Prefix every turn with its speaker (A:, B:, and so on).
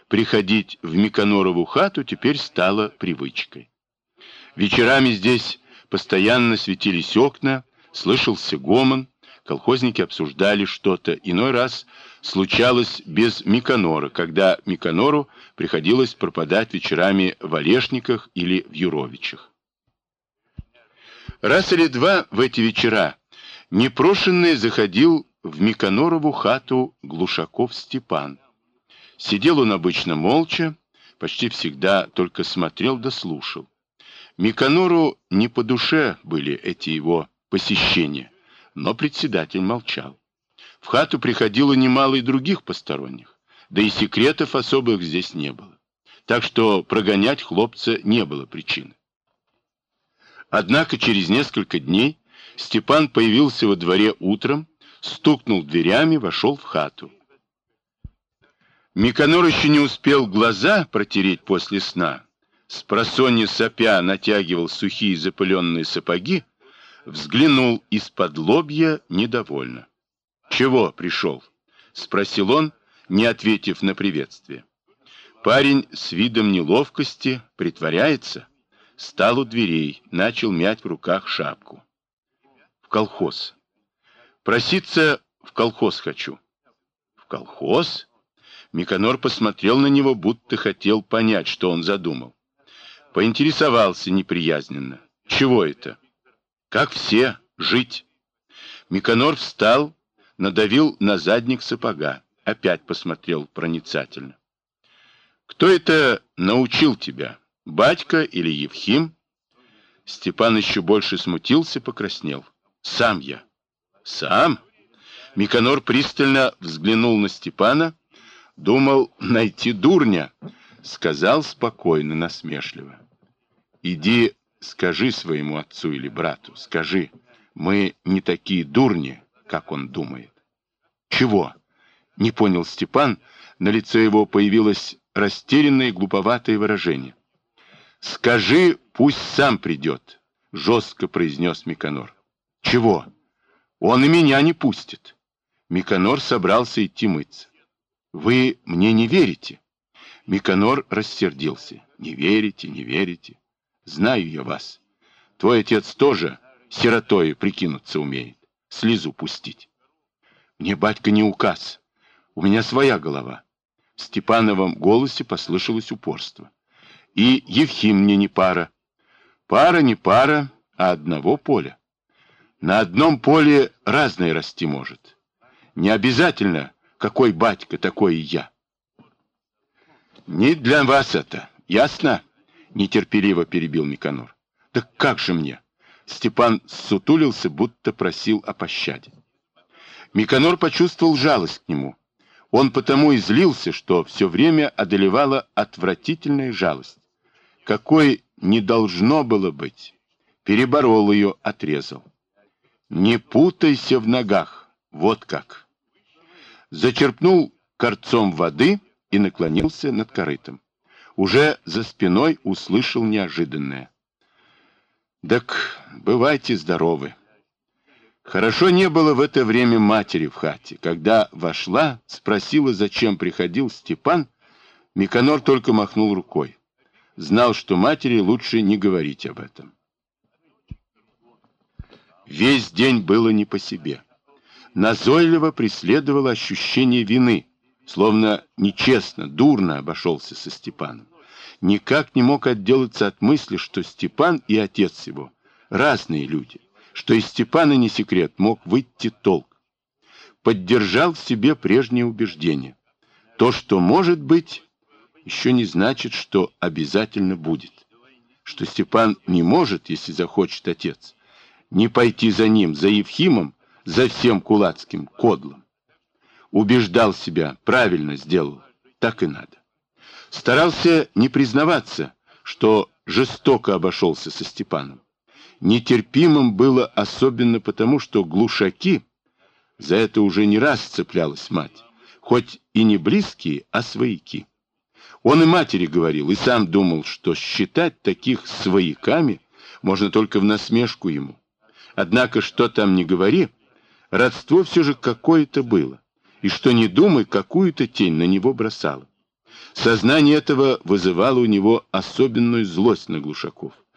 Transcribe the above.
A: приходить в Миконорову хату теперь стало привычкой. Вечерами здесь постоянно светились окна, слышался гомон, колхозники обсуждали что-то. Иной раз случалось без Миконора, когда Миконору приходилось пропадать вечерами в Олешниках или в Юровичах. Раз или два в эти вечера непрошенный заходил в Миконорову хату Глушаков Степан. Сидел он обычно молча, почти всегда только смотрел да слушал. Миконору не по душе были эти его посещения, но председатель молчал. В хату приходило немало и других посторонних, да и секретов особых здесь не было. Так что прогонять хлопца не было причины. Однако через несколько дней Степан появился во дворе утром, стукнул дверями, вошел в хату. Миконор еще не успел глаза протереть после сна, спросонья сопя натягивал сухие запыленные сапоги, взглянул из-под лобья недовольно. «Чего пришел?» — спросил он, не ответив на приветствие. Парень с видом неловкости притворяется, стал у дверей, начал мять в руках шапку. «В колхоз. Проситься в колхоз хочу». «В колхоз?» Миконор посмотрел на него, будто хотел понять, что он задумал. Поинтересовался неприязненно. «Чего это?» «Как все, жить». Миконор встал, надавил на задник сапога, опять посмотрел проницательно. «Кто это научил тебя? Батька или Евхим?» Степан еще больше смутился, покраснел. «Сам я». «Сам?» Миконор пристально взглянул на Степана, думал найти дурня, сказал спокойно, насмешливо. «Иди, скажи своему отцу или брату, скажи, мы не такие дурни, как он думает». «Чего?» — не понял Степан, на лице его появилось растерянное и глуповатое выражение. «Скажи, пусть сам придет», — жестко произнес Миконор. «Чего? Он и меня не пустит». Миконор собрался идти мыться. «Вы мне не верите?» Миконор рассердился. «Не верите, не верите. Знаю я вас. Твой отец тоже сиротою прикинуться умеет. Слезу пустить». «Мне батька не указ. У меня своя голова». В Степановом голосе послышалось упорство. «И Евхим мне не пара. Пара не пара, а одного поля. На одном поле разное расти может. Не обязательно, какой батька, такой и я». «Не для вас это, ясно?» — нетерпеливо перебил Миконор. «Так как же мне?» Степан ссутулился, будто просил о пощаде. Миконор почувствовал жалость к нему. Он потому и злился, что все время одолевала отвратительная жалость. Какой не должно было быть. Переборол ее, отрезал. «Не путайся в ногах, вот как». Зачерпнул корцом воды и наклонился над корытом. Уже за спиной услышал неожиданное. «Так бывайте здоровы». Хорошо не было в это время матери в хате. Когда вошла, спросила, зачем приходил Степан, Миконор только махнул рукой. Знал, что матери лучше не говорить об этом. Весь день было не по себе. Назойливо преследовало ощущение вины, словно нечестно, дурно обошелся со Степаном. Никак не мог отделаться от мысли, что Степан и отец его разные люди, что из Степана, не секрет, мог выйти толк. Поддержал в себе прежнее убеждение. То, что может быть, еще не значит, что обязательно будет. Что Степан не может, если захочет отец, не пойти за ним, за Евхимом, за всем кулацким кодлом. Убеждал себя, правильно сделал, так и надо. Старался не признаваться, что жестоко обошелся со Степаном. Нетерпимым было особенно потому, что глушаки, за это уже не раз цеплялась мать, хоть и не близкие, а свояки. Он и матери говорил, и сам думал, что считать таких свояками можно только в насмешку ему. Однако, что там ни говори, родство все же какое-то было, и что не думай, какую-то тень на него бросало. Сознание этого вызывало у него особенную злость на Глушаков.